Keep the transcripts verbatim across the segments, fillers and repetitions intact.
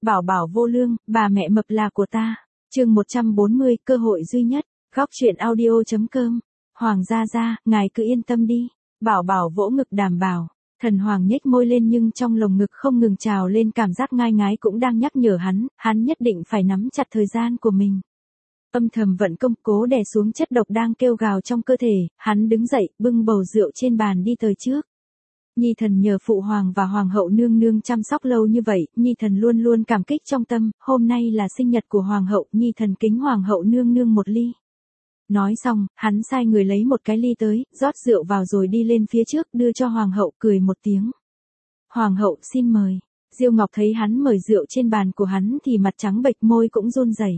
Bảo bảo vô lương, bà mẹ mập là của ta. Chương một trăm bốn mươi, cơ hội duy nhất. Góc truyện audio chấm com. Hoàng gia gia, ngài cứ yên tâm đi. Bảo bảo vỗ ngực đảm bảo. Thần Hoàng nhếch môi lên nhưng trong lồng ngực không ngừng trào lên cảm giác ngai ngái cũng đang nhắc nhở hắn, hắn nhất định phải nắm chặt thời gian của mình. Âm thầm vận công cố đè xuống chất độc đang kêu gào trong cơ thể, hắn đứng dậy, bưng bầu rượu trên bàn đi tới trước. Nhi thần nhờ phụ hoàng và hoàng hậu nương nương chăm sóc lâu như vậy, Nhi thần luôn luôn cảm kích trong tâm, hôm nay là sinh nhật của hoàng hậu, Nhi thần kính hoàng hậu nương nương một ly. Nói xong, hắn sai người lấy một cái ly tới, rót rượu vào rồi đi lên phía trước đưa cho hoàng hậu, cười một tiếng. Hoàng hậu xin mời. Diêu Ngọc thấy hắn mời rượu trên bàn của hắn thì mặt trắng bệch, môi cũng run rẩy.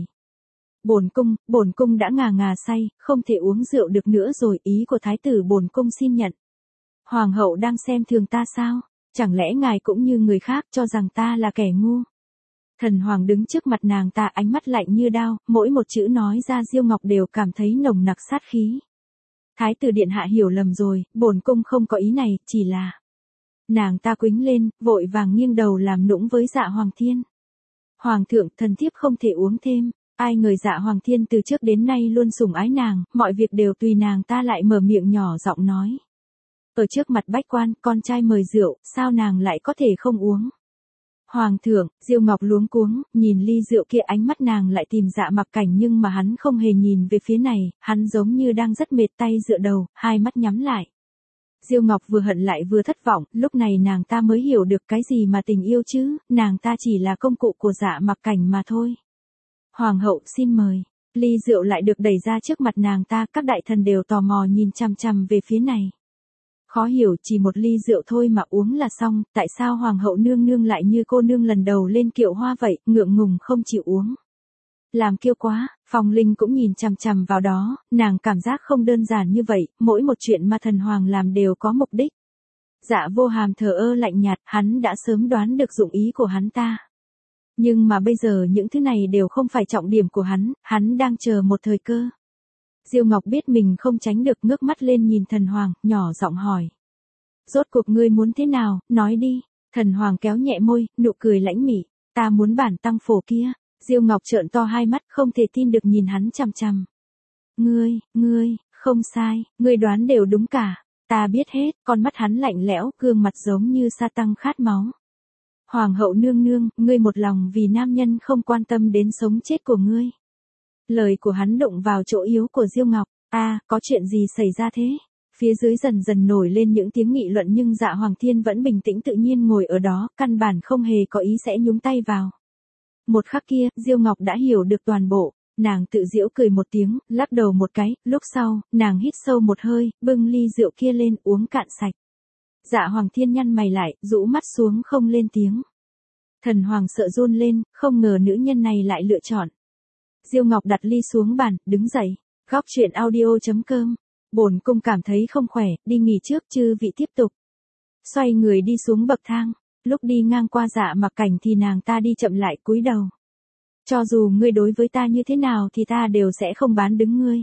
Bổn cung, bổn cung đã ngà ngà say, không thể uống rượu được nữa rồi, ý của thái tử bổn cung xin nhận. Hoàng hậu đang xem thường ta sao? Chẳng lẽ ngài cũng như người khác cho rằng ta là kẻ ngu? Thần Hoàng đứng trước mặt nàng ta, ánh mắt lạnh như đao, mỗi một chữ nói ra Diêu Ngọc đều cảm thấy nồng nặc sát khí. Thái tử điện hạ hiểu lầm rồi, bổn cung không có ý này, chỉ là... Nàng ta quĩnh lên, vội vàng nghiêng đầu làm nũng với Dạ Hoàng Thiên. Hoàng thượng, thần thiếp không thể uống thêm. Ai ngờ Dạ Hoàng Thiên từ trước đến nay luôn sủng ái nàng, mọi việc đều tùy nàng ta lại mở miệng nhỏ giọng nói. Ở trước mặt bách quan, con trai mời rượu, sao nàng lại có thể không uống? Hoàng thượng, Diêu Ngọc luống cuống, nhìn ly rượu kia, ánh mắt nàng lại tìm Dạ Mặc Cảnh nhưng mà hắn không hề nhìn về phía này, hắn giống như đang rất mệt, tay dựa đầu, hai mắt nhắm lại. Diêu Ngọc vừa hận lại vừa thất vọng, lúc này nàng ta mới hiểu được cái gì mà tình yêu chứ, nàng ta chỉ là công cụ của Dạ Mặc Cảnh mà thôi. Hoàng hậu xin mời. Ly rượu lại được đẩy ra trước mặt nàng ta, các đại thần đều tò mò nhìn chằm chằm về phía này. Khó hiểu, chỉ một ly rượu thôi mà uống là xong, tại sao hoàng hậu nương nương lại như cô nương lần đầu lên kiệu hoa vậy, ngượng ngùng không chịu uống. Làm kiêu quá, Phong Linh cũng nhìn chằm chằm vào đó, nàng cảm giác không đơn giản như vậy, mỗi một chuyện mà thần hoàng làm đều có mục đích. Dạ Vô Hàm thờ ơ lạnh nhạt, hắn đã sớm đoán được dụng ý của hắn ta. Nhưng mà bây giờ những thứ này đều không phải trọng điểm của hắn, hắn đang chờ một thời cơ. Diêu Ngọc biết mình không tránh được, ngước mắt lên nhìn thần hoàng, nhỏ giọng hỏi. Rốt cuộc ngươi muốn thế nào, nói đi. Thần hoàng kéo nhẹ môi, nụ cười lãnh mỉ. Ta muốn bản tăng phổ kia. Diêu Ngọc trợn to hai mắt, không thể tin được nhìn hắn chằm chằm. Ngươi, ngươi, không sai, ngươi đoán đều đúng cả. Ta biết hết, con mắt hắn lạnh lẽo, gương mặt giống như sa tăng khát máu. Hoàng hậu nương nương, ngươi một lòng vì nam nhân không quan tâm đến sống chết của ngươi. Lời của hắn đụng vào chỗ yếu của Diêu Ngọc. A, à, có chuyện gì xảy ra thế? Phía dưới dần dần nổi lên những tiếng nghị luận nhưng Dạ Hoàng Thiên vẫn bình tĩnh tự nhiên ngồi ở đó, căn bản không hề có ý sẽ nhúng tay vào. Một khắc kia, Diêu Ngọc đã hiểu được toàn bộ, nàng tự giễu cười một tiếng, lắc đầu một cái, lúc sau, nàng hít sâu một hơi, bưng ly rượu kia lên uống cạn sạch. Dạ Hoàng Thiên nhăn mày lại, rũ mắt xuống không lên tiếng. Thần Hoàng sợ run lên, không ngờ nữ nhân này lại lựa chọn. Diêu Ngọc đặt ly xuống bàn, đứng dậy. Góc truyện audio chấm com. Bổn cung cảm thấy không khỏe, đi nghỉ trước, chư vị tiếp tục. Xoay người đi xuống bậc thang. Lúc đi ngang qua Dạ Mặc Cảnh thì nàng ta đi chậm lại, cúi đầu. Cho dù ngươi đối với ta như thế nào thì ta đều sẽ không bán đứng ngươi.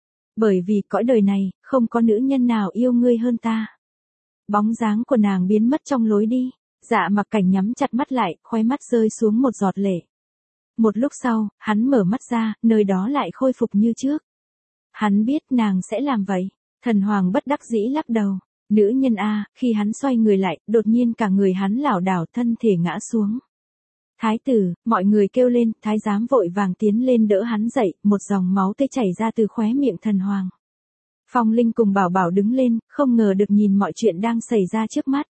Bởi vì cõi đời này, không có nữ nhân nào yêu ngươi hơn ta. Bóng dáng của nàng biến mất trong lối đi. Dạ Mặc Cảnh nhắm chặt mắt lại, khóe mắt rơi xuống một giọt lệ. Một lúc sau, hắn mở mắt ra, nơi đó lại khôi phục như trước. Hắn biết nàng sẽ làm vậy. Thần Hoàng bất đắc dĩ lắc đầu. Nữ nhân a, khi hắn xoay người lại, đột nhiên cả người hắn lảo đảo, thân thể ngã xuống. Thái tử, mọi người kêu lên, thái giám vội vàng tiến lên đỡ hắn dậy, một dòng máu tươi chảy ra từ khóe miệng thần hoàng. Phong Linh cùng Bảo Bảo đứng lên, không ngờ được nhìn mọi chuyện đang xảy ra trước mắt.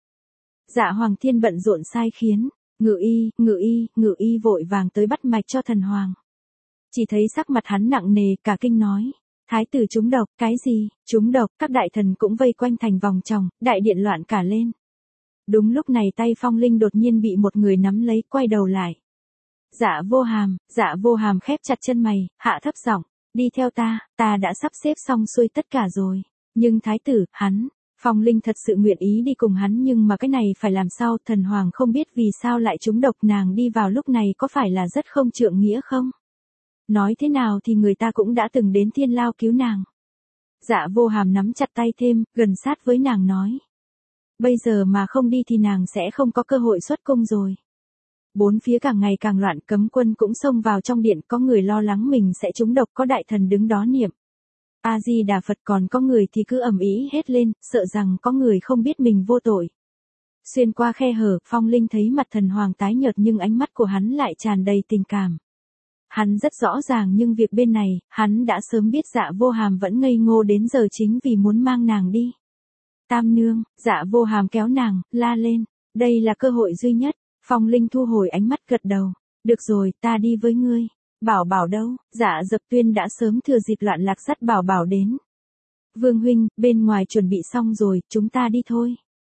Dạ Hoàng Thiên bận rộn sai khiến. Ngự y, ngự y, ngự y vội vàng tới bắt mạch cho thần hoàng. Chỉ thấy sắc mặt hắn nặng nề, cả kinh nói. Thái tử trúng độc, cái gì, trúng độc, các đại thần cũng vây quanh thành vòng tròn, đại điện loạn cả lên. Đúng lúc này tay Phong Linh đột nhiên bị một người nắm lấy, quay đầu lại. Dạ Vô Hàm, Dạ Vô Hàm khép chặt chân mày, hạ thấp giọng, đi theo ta, ta đã sắp xếp xong xuôi tất cả rồi. Nhưng thái tử, hắn... Phong Linh thật sự nguyện ý đi cùng hắn nhưng mà cái này phải làm sao, thần hoàng không biết vì sao lại trúng độc, nàng đi vào lúc này có phải là rất không trượng nghĩa không? Nói thế nào thì người ta cũng đã từng đến Thiên Lao cứu nàng. Dạ Vô Hàm nắm chặt tay thêm, gần sát với nàng nói. Bây giờ mà không đi thì nàng sẽ không có cơ hội xuất cung rồi. Bốn phía càng ngày càng loạn, cấm quân cũng xông vào trong điện, có người lo lắng mình sẽ trúng độc, có đại thần đứng đó niệm A-di-đà Phật, còn có người thì cứ ầm ĩ hết lên, sợ rằng có người không biết mình vô tội. Xuyên qua khe hở, Phong Linh thấy mặt thần hoàng tái nhợt nhưng ánh mắt của hắn lại tràn đầy tình cảm. Hắn rất rõ ràng nhưng việc bên này, hắn đã sớm biết Dạ Vô Hàm vẫn ngây ngô đến giờ chính vì muốn mang nàng đi. Tam nương, Dạ Vô Hàm kéo nàng, la lên, đây là cơ hội duy nhất. Phong Linh thu hồi ánh mắt gật đầu, được rồi, ta đi với ngươi. Bảo Bảo đâu? Dạ Dập Tuyên đã sớm thừa dịp loạn lạc dắt Bảo Bảo đến. Vương huynh, bên ngoài chuẩn bị xong rồi, chúng ta đi thôi.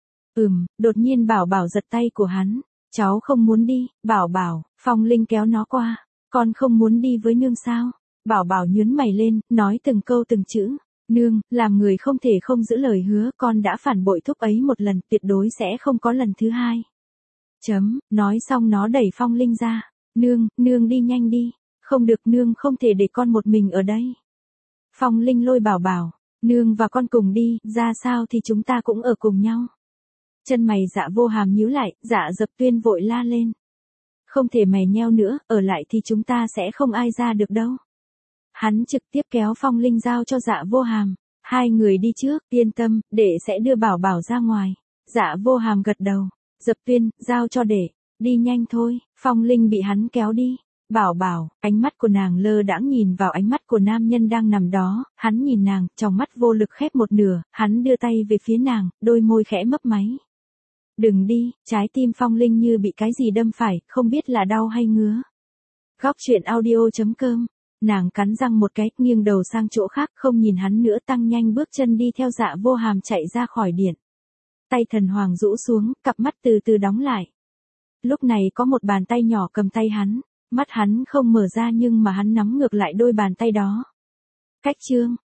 Ừm, đột nhiên Bảo Bảo giật tay của hắn, cháu không muốn đi. Bảo Bảo, Phong Linh kéo nó qua, con không muốn đi với nương sao? Bảo Bảo nhướng mày lên, nói từng câu từng chữ, nương, làm người không thể không giữ lời hứa, con đã phản bội thúc ấy một lần, tuyệt đối sẽ không có lần thứ hai. Chấm, nói xong nó đẩy Phong Linh ra, nương, nương đi nhanh đi, không được, nương không thể để con một mình ở đây. Phong Linh lôi Bảo Bảo, nương và con cùng đi, ra sao thì chúng ta cũng ở cùng nhau. Chân mày Dạ Vô Hàm nhíu lại, Dạ Dập Tuyên vội la lên. Không thể mày nheo nữa, ở lại thì chúng ta sẽ không ai ra được đâu. Hắn trực tiếp kéo Phong Linh giao cho Dạ Vô Hàm, hai người đi trước, yên tâm, để sẽ đưa Bảo Bảo ra ngoài. Dạ Vô Hàm gật đầu, Dập Tuyên, giao cho để, đi nhanh thôi. Phong Linh bị hắn kéo đi. Bảo Bảo, ánh mắt của nàng lơ đãng nhìn vào ánh mắt của nam nhân đang nằm đó, hắn nhìn nàng, trong mắt vô lực khép một nửa, hắn đưa tay về phía nàng, đôi môi khẽ mấp máy. Đừng đi, trái tim Phong Linh như bị cái gì đâm phải, không biết là đau hay ngứa. Góc truyện audio chấm com, nàng cắn răng một cái, nghiêng đầu sang chỗ khác, không nhìn hắn nữa, tăng nhanh bước chân đi theo Dạ Vô Hàm chạy ra khỏi điện. Tay thần hoàng rũ xuống, cặp mắt từ từ đóng lại. Lúc này có một bàn tay nhỏ cầm tay hắn, mắt hắn không mở ra nhưng mà hắn nắm ngược lại đôi bàn tay đó. Cách chương